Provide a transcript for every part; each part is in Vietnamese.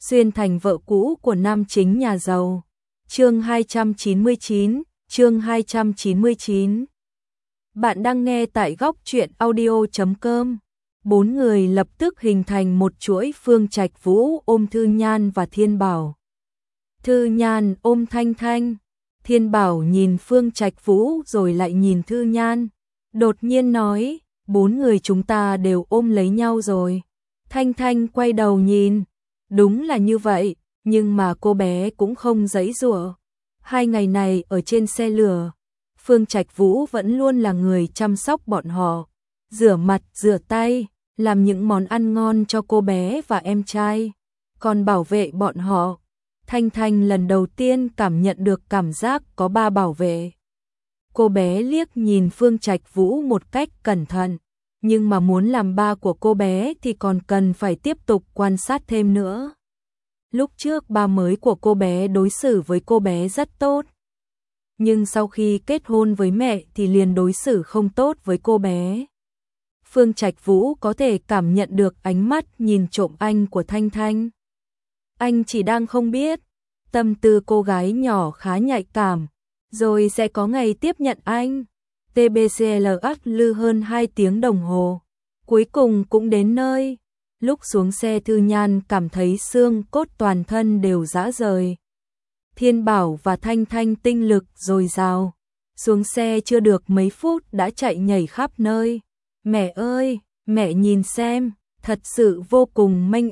xuyên thành vợ cũ của nam chính nhà giàu. Chương 299, chương 299. Bạn đang nghe tại góc truyện audio.com. Bốn người lập tức hình thành một chuỗi. Phương Trạch Vũ ôm Thư Nhan và Thiên Bảo. Thư Nhan ôm Thanh Thanh. Thiên Bảo nhìn Phương Trạch Vũ rồi lại nhìn Thư Nhan. Đột nhiên nói, bốn người chúng ta đều ôm lấy nhau rồi. Thanh Thanh quay đầu nhìn. Đúng là như vậy, nhưng mà cô bé cũng không giãy giụa. 2 ngày này ở trên xe lửa, Phương Trạch Vũ vẫn luôn là người chăm sóc bọn họ, rửa mặt, rửa tay, làm những món ăn ngon cho cô bé và em trai, còn bảo vệ bọn họ. Thanh Thanh lần đầu tiên cảm nhận được cảm giác có ba bảo vệ. Cô bé liếc nhìn Phương Trạch Vũ một cách cẩn thận, nhưng mà muốn làm ba của cô bé thì còn cần phải tiếp tục quan sát thêm nữa. Lúc trước ba mới của cô bé đối xử với cô bé rất tốt, nhưng sau khi kết hôn với mẹ thì liền đối xử không tốt với cô bé. Phương Trạch Vũ có thể cảm nhận được ánh mắt nhìn trộm anh của Thanh Thanh. Anh chỉ đang không biết, tâm tư cô gái nhỏ khá nhạy cảm, rồi sẽ có ngày tiếp nhận anh. TBCLH lư hơn 2 tiếng đồng hồ, cuối cùng cũng đến nơi. Lúc xuống xe Thư Nhan cảm thấy xương cốt toàn thân đều rã rời. Thiên Bảo và Thanh Thanh tinh lực dồi dào, xuống xe chưa được mấy phút đã chạy nhảy khắp nơi. Mẹ ơi, mẹ nhìn xem, thật sự vô cùng mênh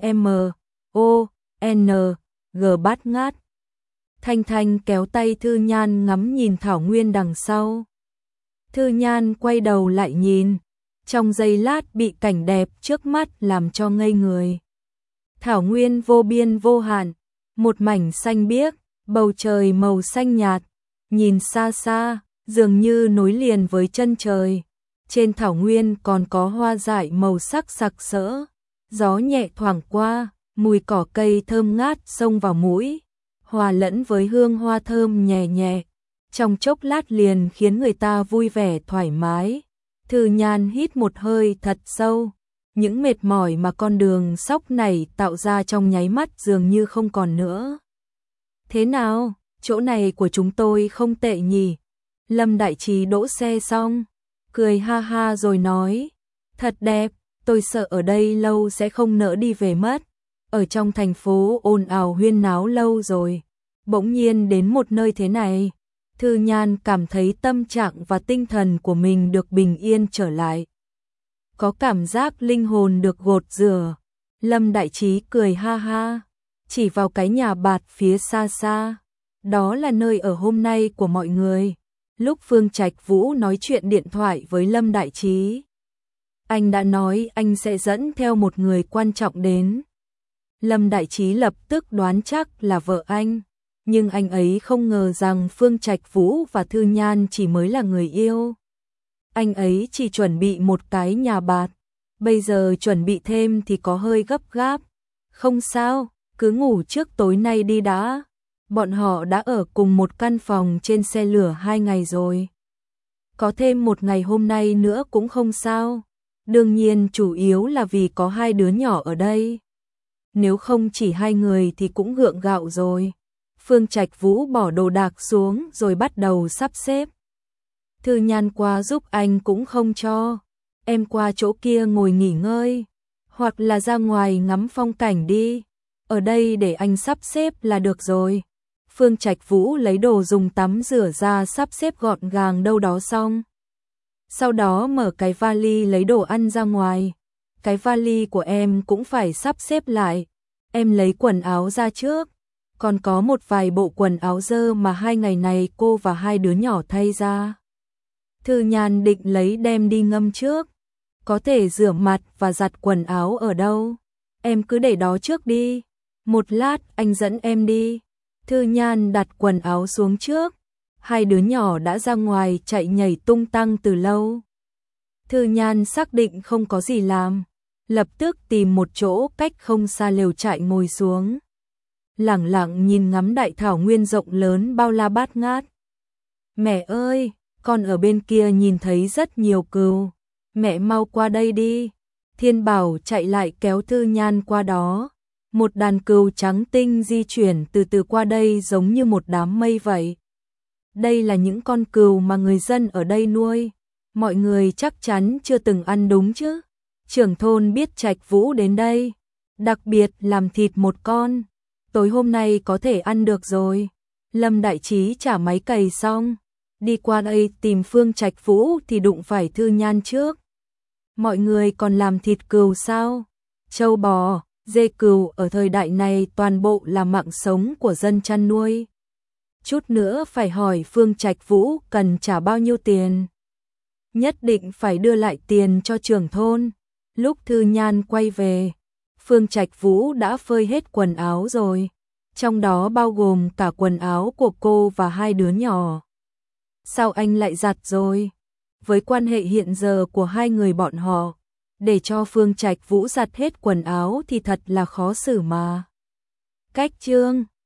M.O.N.G bát ngát. Thanh Thanh kéo tay Thư Nhan ngắm nhìn thảo nguyên đằng sau. Thư Nhan quay đầu lại nhìn, trong giây lát bị cảnh đẹp trước mắt làm cho ngây người. Thảo nguyên vô biên vô hạn, một mảnh xanh biếc, bầu trời màu xanh nhạt, nhìn xa xa, dường như nối liền với chân trời. Trên thảo nguyên còn có hoa dại màu sắc sặc sỡ, gió nhẹ thoảng qua, mùi cỏ cây thơm ngát xông vào mũi, hòa lẫn với hương hoa thơm nhẹ nhẹ, trong chốc lát liền khiến người ta vui vẻ thoải mái. Thư Nhan hít một hơi thật sâu, những mệt mỏi mà con đường sóc này tạo ra trong nháy mắt dường như không còn nữa. Thế nào, chỗ này của chúng tôi không tệ nhỉ? Lâm Đại Trí đỗ xe xong, cười ha ha rồi nói, thật đẹp, tôi sợ ở đây lâu sẽ không nỡ đi về mất. Ở trong thành phố ồn ào huyên náo lâu rồi, bỗng nhiên đến một nơi thế này. Thư Nhan cảm thấy tâm trạng và tinh thần của mình được bình yên trở lại. Có cảm giác linh hồn được gột rửa. Lâm Đại Trí cười ha ha, chỉ vào cái nhà bạt phía xa xa. Đó là nơi ở hôm nay của mọi người. Lúc Phương Trạch Vũ nói chuyện điện thoại với Lâm Đại Trí, anh đã nói anh sẽ dẫn theo một người quan trọng đến. Lâm Đại Trí lập tức đoán chắc là vợ anh. Nhưng anh ấy không ngờ rằng Phương Trạch Vũ và Thư Nhan chỉ mới là người yêu. Anh ấy chỉ chuẩn bị một cái nhà bạt, bây giờ chuẩn bị thêm thì có hơi gấp gáp. Không sao, cứ ngủ trước tối nay đi đã. Bọn họ đã ở cùng một căn phòng trên xe lửa 2 ngày rồi. Có thêm một ngày hôm nay nữa cũng không sao. Đương nhiên chủ yếu là vì có 2 đứa nhỏ ở đây. Nếu không chỉ 2 người thì cũng gượng gạo rồi. Phương Trạch Vũ bỏ đồ đạc xuống rồi bắt đầu sắp xếp. Thư Nhan qua giúp anh cũng không cho. Em qua chỗ kia ngồi nghỉ ngơi, hoặc là ra ngoài ngắm phong cảnh đi. Ở đây để anh sắp xếp là được rồi. Phương Trạch Vũ lấy đồ dùng tắm rửa ra sắp xếp gọn gàng đâu đó xong. Sau đó mở cái vali lấy đồ ăn ra ngoài. Cái vali của em cũng phải sắp xếp lại. Em lấy quần áo ra trước. Còn có một vài bộ quần áo dơ mà 2 ngày này cô và 2 đứa nhỏ thay ra. Thư Nhan định lấy đem đi ngâm trước. Có thể rửa mặt và giặt quần áo ở đâu? Em cứ để đó trước đi. Một lát anh dẫn em đi. Thư Nhan đặt quần áo xuống trước. 2 đứa nhỏ đã ra ngoài chạy nhảy tung tăng từ lâu. Thư Nhan xác định không có gì làm, lập tức tìm một chỗ cách không xa lều trại ngồi xuống. Lẳng lặng nhìn ngắm đại thảo nguyên rộng lớn bao la bát ngát. Mẹ ơi, con ở bên kia nhìn thấy rất nhiều cừu. Mẹ mau qua đây đi. Thiên Bảo chạy lại kéo Thư Nhan qua đó. Một đàn cừu trắng tinh di chuyển từ từ qua đây giống như một đám mây vậy. Đây là những con cừu mà người dân ở đây nuôi. Mọi người chắc chắn chưa từng ăn đúng chứ. Trưởng thôn biết Trạch Vũ đến đây, đặc biệt làm thịt một con. Tối hôm nay có thể ăn được rồi. Lâm Đại Trí trả máy cày xong, đi qua đây tìm Phương Trạch Vũ thì đụng phải Thư Nhan trước. Mọi người còn làm thịt cừu sao? Trâu bò, dê cừu ở thời đại này toàn bộ là mạng sống của dân chăn nuôi. Chút nữa phải hỏi Phương Trạch Vũ cần trả bao nhiêu tiền. Nhất định phải đưa lại tiền cho trưởng thôn. Lúc Thư Nhan quay về, Phương Trạch Vũ đã phơi hết quần áo rồi, trong đó bao gồm cả quần áo của cô và hai đứa nhỏ. Sao anh lại giặt rồi? Với quan hệ hiện giờ của hai người bọn họ, để cho Phương Trạch Vũ giặt hết quần áo thì thật là khó xử mà. Cách chương